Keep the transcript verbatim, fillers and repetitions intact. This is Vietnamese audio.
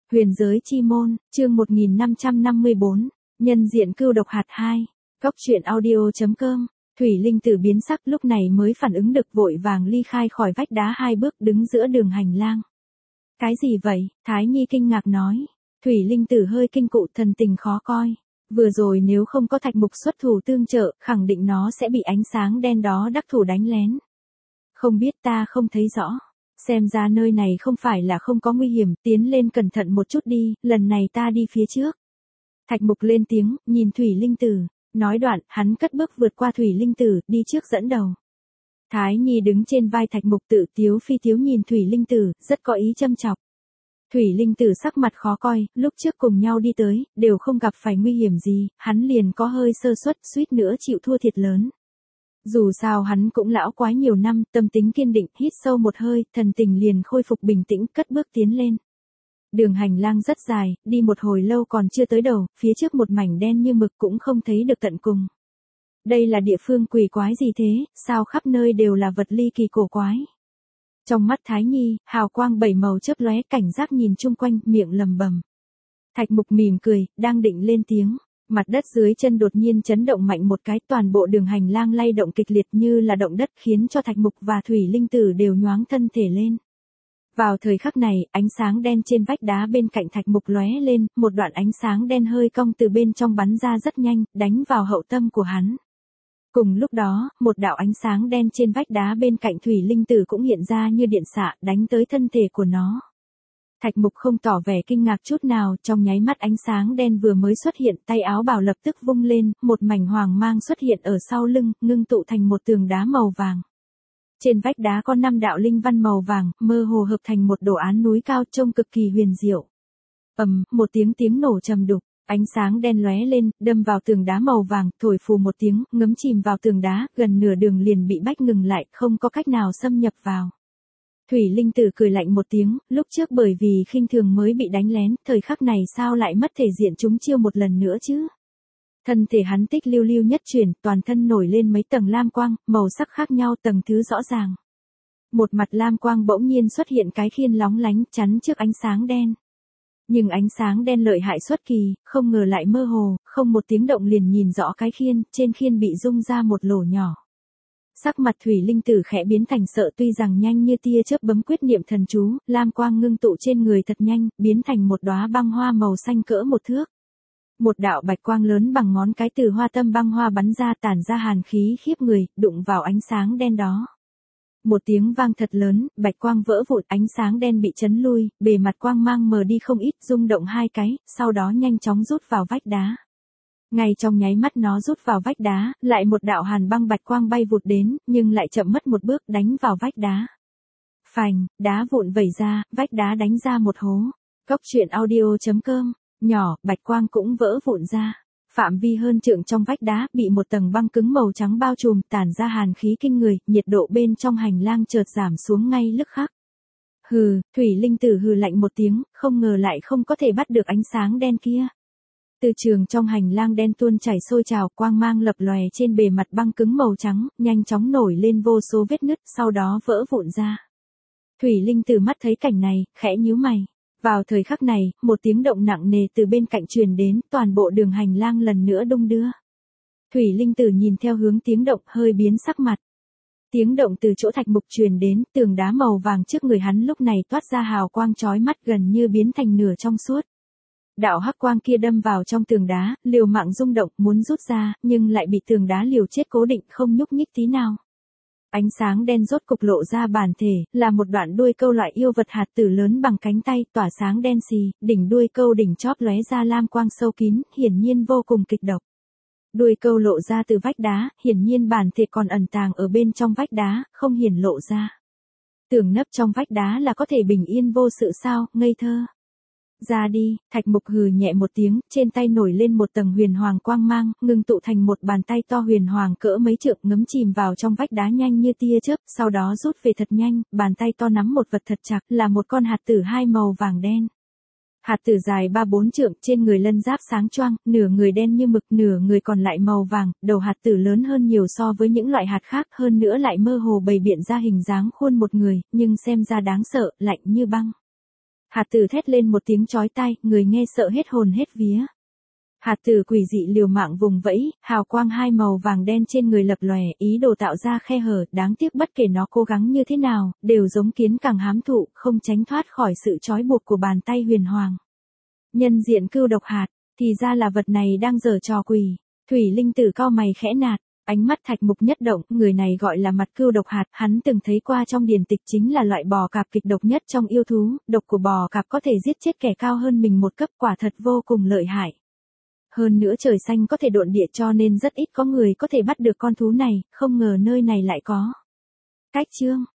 Huyền giới chi môn, chương một nghìn năm trăm năm mươi bốn, nhân diện cưu độc hạt hai, góc truyện audio.com, Thủy Linh Tử biến sắc lúc này mới phản ứng được vội vàng ly khai khỏi vách đá hai bước đứng giữa đường hành lang. Cái gì vậy? Thái Nhi kinh ngạc nói. Thủy Linh Tử hơi kinh cụ thần tình khó coi. Vừa rồi nếu không có Thạch Mục xuất thủ tương trợ, khẳng định nó sẽ bị ánh sáng đen đó đắc thủ đánh lén. Không biết, ta không thấy rõ. Xem ra nơi này không phải là không có nguy hiểm, tiến lên cẩn thận một chút đi, lần này ta đi phía trước. Thạch Mục lên tiếng, nhìn Thủy Linh Tử, nói đoạn, hắn cất bước vượt qua Thủy Linh Tử, đi trước dẫn đầu. Thái Nhi đứng trên vai Thạch Mục tự tiếu phi tiếu nhìn Thủy Linh Tử, rất có ý châm chọc. Thủy Linh Tử sắc mặt khó coi, lúc trước cùng nhau đi tới, đều không gặp phải nguy hiểm gì, hắn liền có hơi sơ suất, suýt nữa chịu thua thiệt lớn. Dù sao hắn cũng lão quái nhiều năm, tâm tính kiên định, hít sâu một hơi, thần tình liền khôi phục bình tĩnh, cất bước tiến lên. Đường hành lang rất dài, đi một hồi lâu còn chưa tới đầu, phía trước một mảnh đen như mực cũng không thấy được tận cùng. Đây là địa phương quỷ quái gì thế, sao khắp nơi đều là vật ly kỳ cổ quái. Trong mắt Thái Nhi, hào quang bảy màu chớp lóe, cảnh giác nhìn chung quanh, miệng lầm bầm. Thạch Mục mỉm cười, đang định lên tiếng. Mặt đất dưới chân đột nhiên chấn động mạnh một cái, toàn bộ đường hành lang lay động kịch liệt như là động đất, khiến cho Thạch Mục và Thủy Linh Tử đều nhoáng thân thể lên. Vào thời khắc này, ánh sáng đen trên vách đá bên cạnh Thạch Mục lóe lên, một đoạn ánh sáng đen hơi cong từ bên trong bắn ra rất nhanh, đánh vào hậu tâm của hắn. Cùng lúc đó, một đạo ánh sáng đen trên vách đá bên cạnh Thủy Linh Tử cũng hiện ra như điện xạ, đánh tới thân thể của nó. Thạch Mục không tỏ vẻ kinh ngạc chút nào, trong nháy mắt ánh sáng đen vừa mới xuất hiện, tay áo bào lập tức vung lên, một mảnh hoàng mang xuất hiện ở sau lưng, ngưng tụ thành một tường đá màu vàng. Trên vách đá có năm đạo linh văn màu vàng, mơ hồ hợp thành một đồ án núi cao trông cực kỳ huyền diệu. Ầm, một tiếng tiếng nổ trầm đục, ánh sáng đen lóe lên, đâm vào tường đá màu vàng, thổi phù một tiếng, ngấm chìm vào tường đá, gần nửa đường liền bị bách ngừng lại, không có cách nào xâm nhập vào. Thủy Linh Tử cười lạnh một tiếng, lúc trước bởi vì khinh thường mới bị đánh lén, thời khắc này sao lại mất thể diện chúng chiêu một lần nữa chứ? Thân thể hắn tích lưu lưu nhất chuyển, toàn thân nổi lên mấy tầng lam quang, màu sắc khác nhau từng thứ rõ ràng. Một mặt lam quang bỗng nhiên xuất hiện cái khiên lóng lánh chắn trước ánh sáng đen. Nhưng ánh sáng đen lợi hại xuất kỳ, không ngờ lại mơ hồ, không một tiếng động liền nhìn rõ cái khiên, trên khiên bị rung ra một lỗ nhỏ. Sắc mặt Thủy Linh Tử khẽ biến thành sợ, tuy rằng nhanh như tia chớp bấm quyết niệm thần chú, lam quang ngưng tụ trên người thật nhanh, biến thành một đóa băng hoa màu xanh cỡ một thước. Một đạo bạch quang lớn bằng ngón cái từ hoa tâm băng hoa bắn ra, tản ra hàn khí khiếp người, đụng vào ánh sáng đen đó. Một tiếng vang thật lớn, bạch quang vỡ vụn, ánh sáng đen bị chấn lui, bề mặt quang mang mờ đi không ít, rung động hai cái, sau đó nhanh chóng rút vào vách đá. Ngay trong nháy mắt nó rút vào vách đá, lại một đạo hàn băng bạch quang bay vụt đến, nhưng lại chậm mất một bước, đánh vào vách đá. Phành, đá vụn vẩy ra, vách đá đánh ra một hố. Góc truyện audio.com, nhỏ, bạch quang cũng vỡ vụn ra. Phạm vi hơn trượng trong vách đá, bị một tầng băng cứng màu trắng bao trùm, tản ra hàn khí kinh người, nhiệt độ bên trong hành lang chợt giảm xuống ngay tức khắc. Hừ, Thủy Linh Tử hừ lạnh một tiếng, không ngờ lại không có thể bắt được ánh sáng đen kia. Từ trường trong hành lang đen tuôn chảy sôi trào, quang mang lập lòe trên bề mặt băng cứng màu trắng, nhanh chóng nổi lên vô số vết nứt, sau đó vỡ vụn ra. Thủy Linh Tử mắt thấy cảnh này, khẽ nhíu mày. Vào thời khắc này, một tiếng động nặng nề từ bên cạnh truyền đến, toàn bộ đường hành lang lần nữa đung đưa. Thủy Linh Tử nhìn theo hướng tiếng động, hơi biến sắc mặt. Tiếng động từ chỗ Thạch Mục truyền đến, tường đá màu vàng trước người hắn lúc này toát ra hào quang chói mắt, gần như biến thành nửa trong suốt. Đạo hắc quang kia đâm vào trong tường đá, liều mạng rung động, muốn rút ra, nhưng lại bị tường đá liều chết cố định, không nhúc nhích tí nào. Ánh sáng đen rốt cục lộ ra bản thể, là một đoạn đuôi câu loại yêu vật hạt tử lớn bằng cánh tay, tỏa sáng đen xì, đỉnh đuôi câu đỉnh chóp lóe ra lam quang sâu kín, hiển nhiên vô cùng kịch độc. Đuôi câu lộ ra từ vách đá, hiển nhiên bản thể còn ẩn tàng ở bên trong vách đá, không hiển lộ ra. Tưởng nấp trong vách đá là có thể bình yên vô sự sao, ngây thơ. Ra đi, Thạch Mục hừ nhẹ một tiếng, trên tay nổi lên một tầng huyền hoàng quang mang, ngưng tụ thành một bàn tay to huyền hoàng cỡ mấy trượng, ngấm chìm vào trong vách đá nhanh như tia chớp, sau đó rút về thật nhanh, bàn tay to nắm một vật thật chặt, là một con hạt tử hai màu vàng đen. Hạt tử dài ba bốn trượng, trên người lân giáp sáng choang, nửa người đen như mực, nửa người còn lại màu vàng, đầu hạt tử lớn hơn nhiều so với những loại hạt khác, hơn nữa lại mơ hồ bày biện ra hình dáng khuôn một người, nhưng xem ra đáng sợ, lạnh như băng. Hạt tử thét lên một tiếng chói tai, người nghe sợ hết hồn hết vía. Hạt tử quỷ dị liều mạng vùng vẫy, hào quang hai màu vàng đen trên người lập lòe, ý đồ tạo ra khe hở, đáng tiếc bất kể nó cố gắng như thế nào, đều giống kiến càng hám thụ, không tránh thoát khỏi sự trói buộc của bàn tay huyền hoàng. Nhân diện cưu độc hạt, thì ra là vật này đang giở trò quỷ. Thủy Linh Tử cau mày khẽ nạt, ánh mắt Thạch Mục nhất động, người này gọi là mặt cưu độc hạt, hắn từng thấy qua trong điển tịch, chính là loại bò cạp kịch độc nhất trong yêu thú, độc của bò cạp có thể giết chết kẻ cao hơn mình một cấp, quả thật vô cùng lợi hại. Hơn nữa trời xanh có thể độn địa cho nên rất ít có người có thể bắt được con thú này, không ngờ nơi này lại có. Cách chương